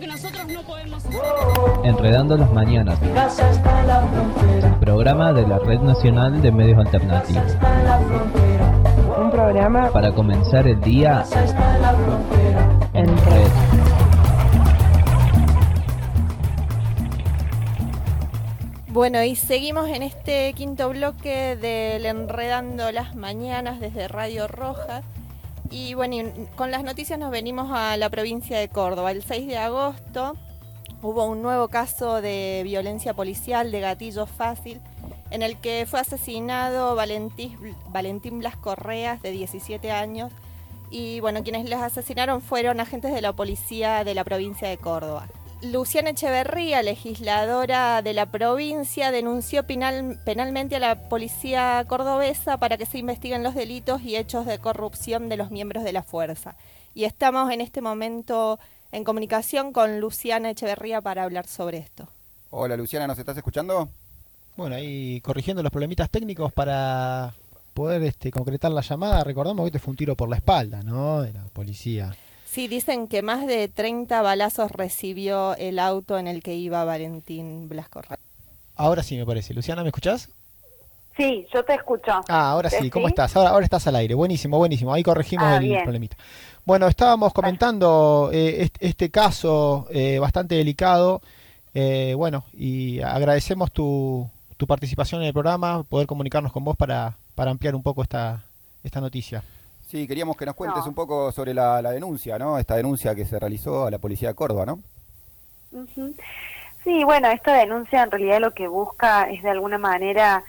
Que nosotros no podemos hacer. Enredando las mañanas, el programa de la Red Nacional de Medios Alternativos. Un programa Para comenzar el día en red. Bueno, y seguimos en este quinto bloque del Enredando las Mañanas desde Radio Roja. Y bueno, con las noticias nos venimos a la provincia de Córdoba. El 6 de agosto hubo un nuevo caso de violencia policial de gatillo fácil, en el que fue asesinado Valentín Blas Correas, de 17 años. Y bueno, quienes los asesinaron fueron agentes de la policía de la provincia de Córdoba. Luciana Echeverría, legisladora de la provincia, denunció penalmente a la policía cordobesa para que se investiguen los delitos y hechos de corrupción de los miembros de la fuerza. Y estamos en este momento en comunicación con Luciana Echeverría para hablar sobre esto. Hola Luciana, ¿nos estás escuchando? Bueno, ahí corrigiendo los problemitas técnicos para poder concretar la llamada. Recordamos que este fue un tiro por la espalda, ¿no?, de la policía. Sí, dicen que más de 30 balazos recibió el auto en el que iba Valentín Blas Correas. Ahora sí me parece. Luciana, ¿me escuchás? Sí, yo te escucho. Ahora sí, ¿cómo estás? Ahora estás al aire. Buenísimo, buenísimo. Ahí corregimos el problemita. Bueno, estábamos comentando este caso bastante delicado. Bueno, y agradecemos tu participación en el programa, poder comunicarnos con vos para ampliar un poco esta noticia. Sí, queríamos que nos cuentes un poco sobre la denuncia, ¿no? Esta denuncia que se realizó a la policía de Córdoba, ¿no? Uh-huh. Sí, bueno, esta denuncia en realidad lo que busca es de alguna manera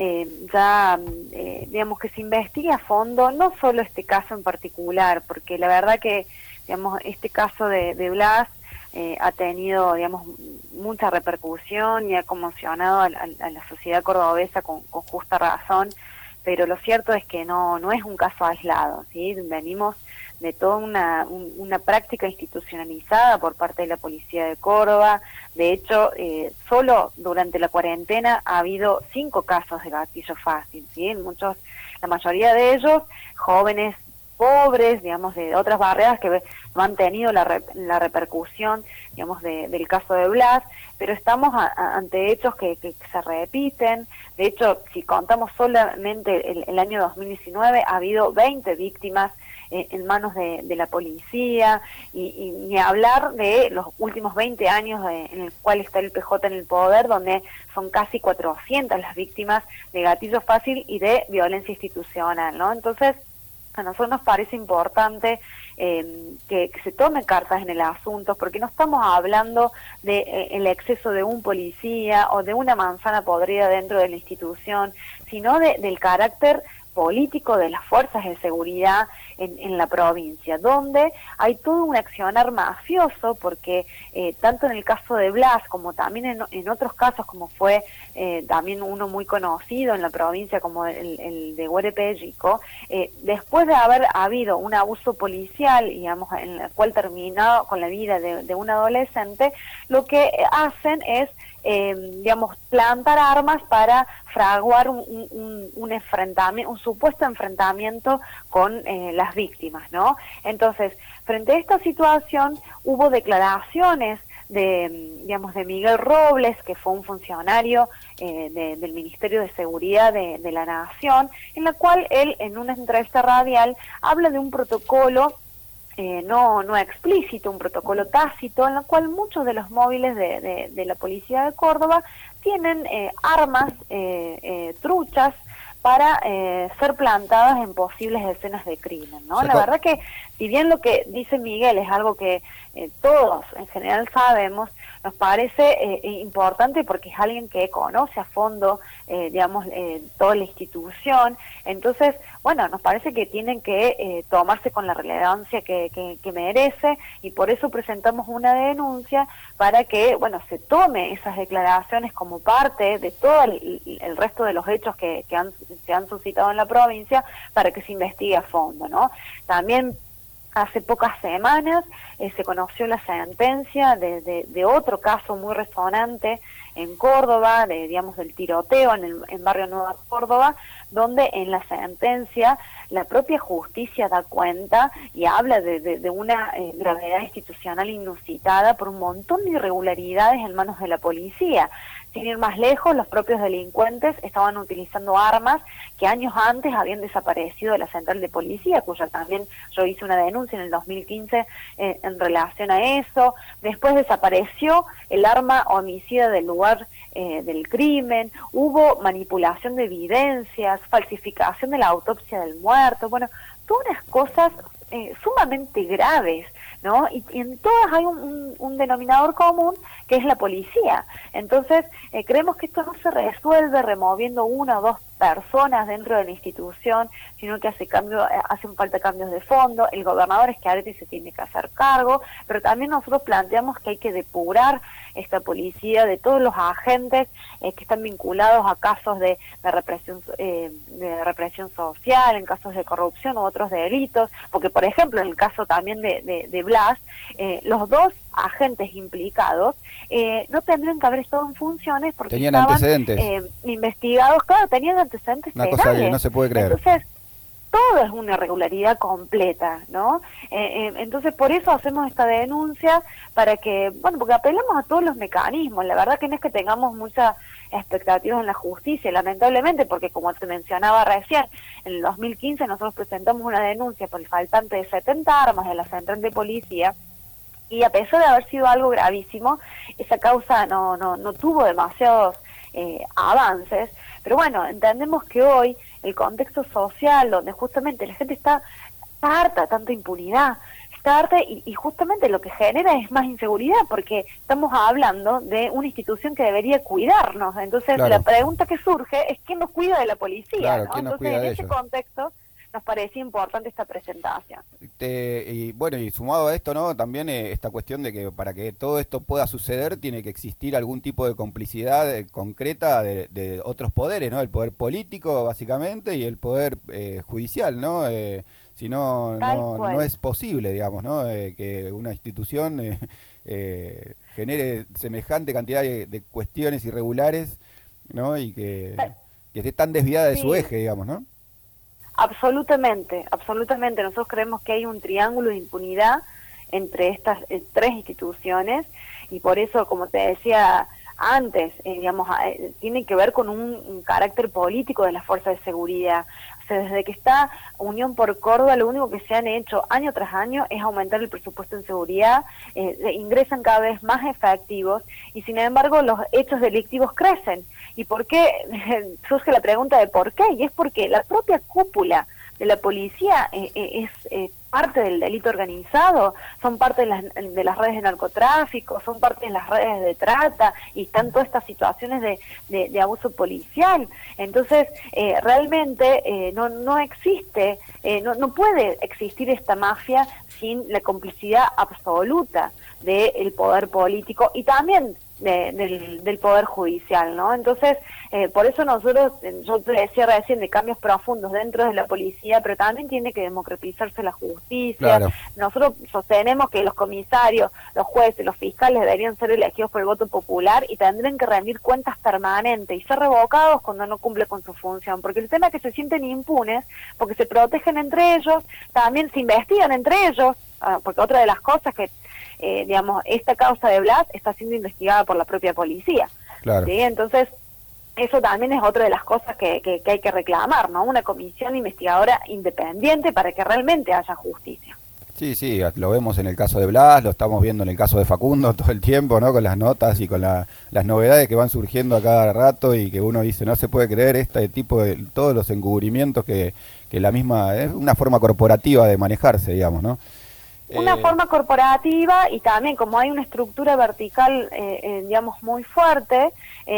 digamos, que se investigue a fondo, no solo este caso en particular, porque la verdad que, digamos, este caso de Blas ha tenido, digamos, mucha repercusión y ha conmocionado a la sociedad cordobesa con justa razón. Pero lo cierto es que no es un caso aislado, ¿sí? Venimos de toda una práctica institucionalizada por parte de la policía de Córdoba. De hecho, solo durante la cuarentena ha habido 5 casos de gatillo fácil, ¿sí? La mayoría de ellos, jóvenes pobres, digamos, de otras barriadas que no han tenido la repercusión, digamos, del caso de Blas, pero estamos ante hechos que se repiten. De hecho, si contamos solamente el año 2019, ha habido 20 víctimas en manos de la policía, y ni hablar de los últimos 20 años en el cual está el PJ en el poder, donde son casi 400 las víctimas de gatillo fácil y de violencia institucional, ¿no? Entonces, a nosotros nos parece importante que se tomen cartas en el asunto, porque no estamos hablando de el exceso de un policía o de una manzana podrida dentro de la institución, sino del carácter político de las fuerzas de seguridad en la provincia, donde hay todo un accionar mafioso, porque tanto en el caso de Blas como también en otros casos, como fue también uno muy conocido en la provincia como el de Guarepellico, después de haber habido un abuso policial, digamos, en el cual terminó con la vida de un adolescente, lo que hacen es digamos, plantar armas para fraguar un enfrentamiento, un supuesto enfrentamiento con las víctimas, ¿no? Entonces, frente a esta situación, hubo declaraciones digamos, de Miguel Robles, que fue un funcionario del Ministerio de Seguridad de la Nación, en la cual él, en una entrevista radial, habla de un protocolo no explícito, un protocolo tácito, en el cual muchos de los móviles de la policía de Córdoba tienen armas truchas para ser plantadas en posibles escenas de crimen, ¿no? La verdad que, si bien lo que dice Miguel es algo que todos en general sabemos, nos parece importante porque es alguien que conoce a fondo, digamos, toda la institución. Entonces, bueno, nos parece que tienen que tomarse con la relevancia que merece, y por eso presentamos una denuncia para que, bueno, se tome esas declaraciones como parte de todo el resto de los hechos que se han suscitado en la provincia, para que se investigue a fondo, ¿no? También hace pocas semanas se conoció la sentencia de otro caso muy resonante en Córdoba, del tiroteo en Barrio Nueva Córdoba, donde en la sentencia la propia justicia da cuenta y habla de una gravedad institucional inusitada por un montón de irregularidades en manos de la policía. Sin ir más lejos, los propios delincuentes estaban utilizando armas que años antes habían desaparecido de la central de policía, cuya también yo hice una denuncia en el 2015 en relación a eso. Después desapareció el arma homicida del lugar del crimen, hubo manipulación de evidencias, falsificación de la autopsia del muerto, bueno, todas unas cosas sumamente graves, ¿no? Y en todas hay un denominador común, que es la policía. Entonces, creemos que esto no se resuelve removiendo una o dos personas dentro de la institución, sino que hacen falta cambios de fondo. El gobernador Schiaretti se tiene que hacer cargo, pero también nosotros planteamos que hay que depurar esta policía de todos los agentes que están vinculados a casos de represión social, en casos de corrupción u otros delitos, porque por ejemplo en el caso también de Blas, los dos agentes implicados no tendrían que haber estado en funciones porque tenían estaban antecedentes investigados, claro, tenían antecedentes una penales. cosa que no se puede creer. Entonces todo es una irregularidad completa, ¿no? Entonces por eso hacemos esta denuncia, para que, bueno, porque apelamos a todos los mecanismos. La verdad que no es que tengamos muchas expectativas en la justicia, lamentablemente, porque como te mencionaba recién, en el 2015 nosotros presentamos una denuncia por el faltante de 70 armas de la central de policía, y a pesar de haber sido algo gravísimo, esa causa no tuvo demasiados avances. Pero bueno, entendemos que hoy el contexto social, donde justamente la gente está harta de tanta impunidad, está harta y justamente lo que genera es más inseguridad, porque estamos hablando de una institución que debería cuidarnos. Entonces claro, la pregunta que surge es ¿quién nos cuida de la policía? Claro, ¿no? ¿quién nos Entonces cuida de en ese ellos? contexto nos parecía importante esta presentación. Y bueno, y sumado a esto, ¿no? También esta cuestión de que para que todo esto pueda suceder tiene que existir algún tipo de complicidad concreta de otros poderes, ¿no? El poder político, básicamente, y el poder judicial, ¿no? Si no, no es posible, digamos, ¿no? Que una institución genere semejante cantidad de cuestiones irregulares, ¿no? Y que esté tan desviada de su eje, digamos, ¿no? Absolutamente, absolutamente. Nosotros creemos que hay un triángulo de impunidad entre estas tres instituciones, y por eso, como te decía antes, tiene que ver con un carácter político de las fuerzas de seguridad. O sea, desde que está Unión por Córdoba, lo único que se han hecho año tras año es aumentar el presupuesto en seguridad, ingresan cada vez más efectivos, y sin embargo los hechos delictivos crecen. ¿Y por qué? Surge la pregunta de por qué, y es porque la propia cúpula de la policía es parte del delito organizado, son parte de las redes de narcotráfico, son parte de las redes de trata, y están todas estas situaciones de abuso policial. Entonces, realmente no existe, no puede existir esta mafia sin la complicidad absoluta del poder político y también del poder judicial, ¿no? Entonces, por eso nosotros, yo te decía recién, de cambios profundos dentro de la policía, pero también tiene que democratizarse la justicia. Claro. Nosotros sostenemos que los comisarios, los jueces, los fiscales deberían ser elegidos por el voto popular y tendrían que rendir cuentas permanentes y ser revocados cuando no cumple con su función, porque el tema es que se sienten impunes, porque se protegen entre ellos, también se investigan entre ellos, porque otra de las cosas que esta causa de Blas está siendo investigada por la propia policía. Claro. ¿Sí? Entonces, eso también es otra de las cosas que hay que reclamar, ¿no? Una comisión investigadora independiente para que realmente haya justicia. Sí, lo vemos en el caso de Blas, lo estamos viendo en el caso de Facundo todo el tiempo, ¿no? Con las notas y con las novedades que van surgiendo a cada rato, y que uno dice, no se puede creer este tipo de todos los encubrimientos que la misma, es una forma corporativa de manejarse, digamos, ¿no? Una forma corporativa, y también como hay una estructura vertical, muy fuerte,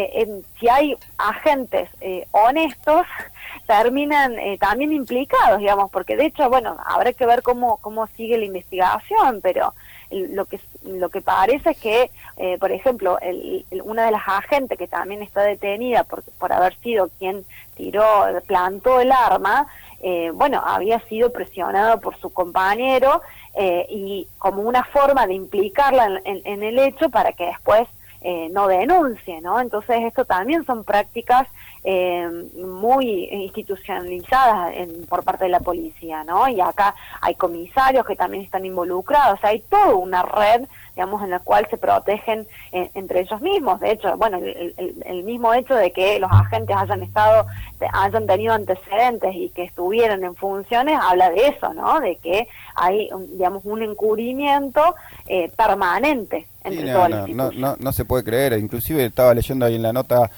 si hay agentes honestos, terminan también implicados, digamos, porque de hecho, bueno, habrá que ver cómo sigue la investigación, pero lo que parece es que, por ejemplo, una de las agentes que también está detenida por haber sido quien plantó el arma, había sido presionado por su compañero, y como una forma de implicarla en el hecho para que después no denuncie, ¿no? Entonces esto también son prácticas muy institucionalizadas por parte de la policía, ¿no? Y acá hay comisarios que también están involucrados, hay toda una red, digamos, en la cual se protegen entre ellos mismos. De hecho, bueno, el mismo hecho de que los agentes hayan tenido antecedentes y que estuvieran en funciones, habla de eso, ¿no? De que hay, digamos, un encubrimiento permanente entre toda la institución. No se puede creer. Inclusive estaba leyendo ahí en la nota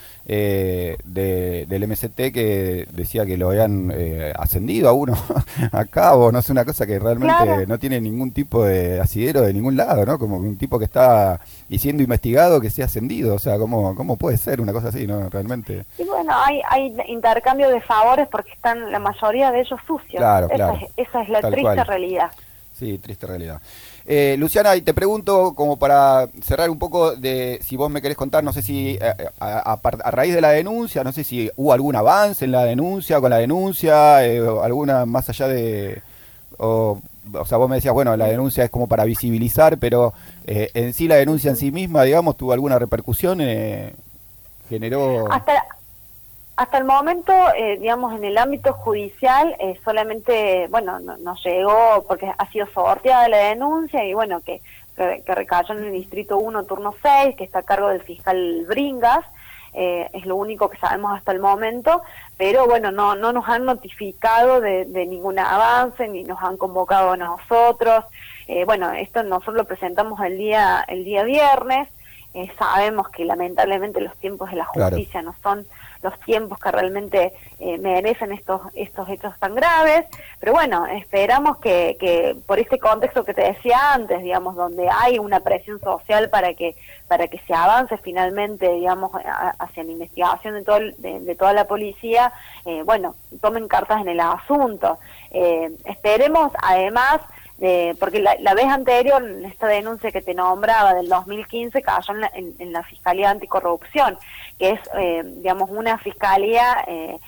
del MST que decía que lo habían ascendido a uno a cabo, no sé, una cosa que realmente no tiene ningún tipo de asidero de ningún lado, ¿no? Como un tipo que está siendo investigado que sea ascendido, o sea, ¿cómo puede ser una cosa así, no? Realmente. Y bueno, hay intercambio de favores porque están la mayoría de ellos sucios. Claro. Esa es la triste realidad. Sí, triste realidad. Luciana, y te pregunto, como para cerrar un poco, de si vos me querés contar, no sé si a raíz de la denuncia, no sé si hubo algún avance en la denuncia, con la denuncia, alguna más allá de... O sea, vos me decías, bueno, la denuncia es como para visibilizar, pero en sí la denuncia en sí misma, digamos, ¿tuvo alguna repercusión? ¿Generó...? Hasta el momento, digamos, en el ámbito judicial, solamente, bueno, nos llegó, porque ha sido sorteada la denuncia, y bueno, que recayó en el Distrito 1, turno 6, que está a cargo del fiscal Bringas, es lo único que sabemos hasta el momento, pero bueno, no nos han notificado de ningún avance, ni nos han convocado a nosotros. Bueno, esto nosotros lo presentamos el día viernes. Sabemos que lamentablemente los tiempos de la justicia no son los tiempos que realmente merecen estos hechos tan graves, pero bueno, esperamos que por este contexto que te decía antes, digamos, donde hay una presión social para que se avance finalmente, digamos, hacia la investigación de toda la policía, bueno, tomen cartas en el asunto. Esperemos además, porque la vez anterior, esta denuncia que te nombraba del 2015 cayó en la Fiscalía Anticorrupción, que es, digamos, una fiscalía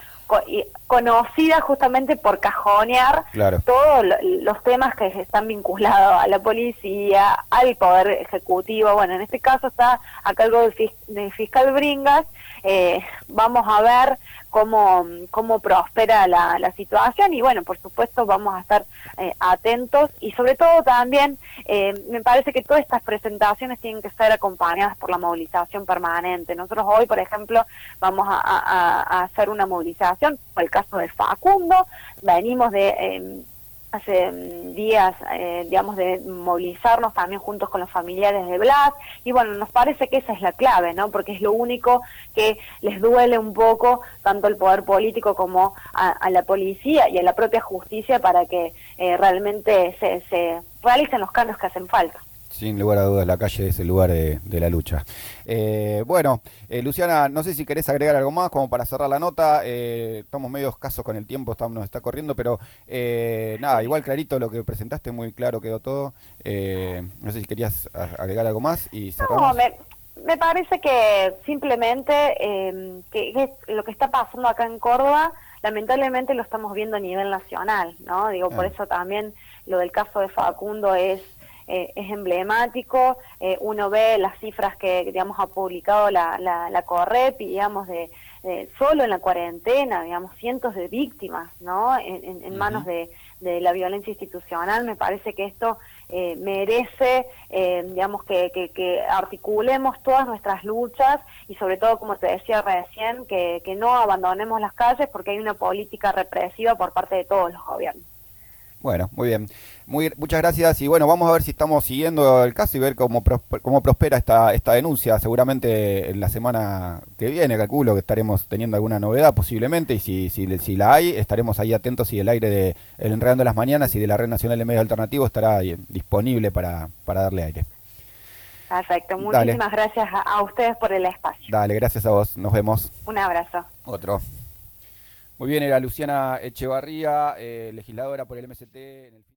conocida justamente por cajonear todos los temas que están vinculados a la policía, al Poder Ejecutivo. Bueno, en este caso está a cargo del fiscal Bringas. Vamos a ver cómo prospera la situación, y bueno, por supuesto vamos a estar atentos, y sobre todo también me parece que todas estas presentaciones tienen que ser acompañadas por la movilización permanente. Nosotros hoy, por ejemplo, vamos a hacer una movilización, por el caso de Facundo, venimos de... hace días, digamos, de movilizarnos también juntos con los familiares de Blas, y bueno, nos parece que esa es la clave, ¿no? Porque es lo único que les duele un poco, tanto al poder político como a la policía y a la propia justicia, para que realmente se realicen los cambios que hacen falta. Sin lugar a dudas, la calle es el lugar de la lucha. Bueno, Luciana, no sé si querés agregar algo más como para cerrar la nota. Estamos medio escasos con el tiempo, nos está corriendo, pero nada, igual clarito lo que presentaste, muy claro quedó todo. No sé si querías agregar algo más y cerramos. No, me parece que simplemente que lo que está pasando acá en Córdoba, lamentablemente lo estamos viendo a nivel nacional, ¿no? Digo, por eso también lo del caso de Facundo es emblemático. Uno ve las cifras que, digamos, ha publicado la CORREP, y digamos, de solo en la cuarentena, digamos, cientos de víctimas, ¿no? En manos de la violencia institucional. Me parece que esto merece, digamos, que articulemos todas nuestras luchas, y sobre todo, como te decía recién, que no abandonemos las calles, porque hay una política represiva por parte de todos los gobiernos. Bueno, muy bien. Muchas gracias, y bueno, vamos a ver si estamos siguiendo el caso y ver cómo prospera esta denuncia. Seguramente en la semana que viene, calculo que estaremos teniendo alguna novedad posiblemente, y si la hay, estaremos ahí atentos, y el aire de El Enredando las Mañanas y de la Red Nacional de Medios Alternativos estará disponible para darle aire. Perfecto, muchísimas gracias a ustedes por el espacio. Dale, gracias a vos, nos vemos. Un abrazo. Otro. Muy bien, era Luciana Echevarría, legisladora por el MST en el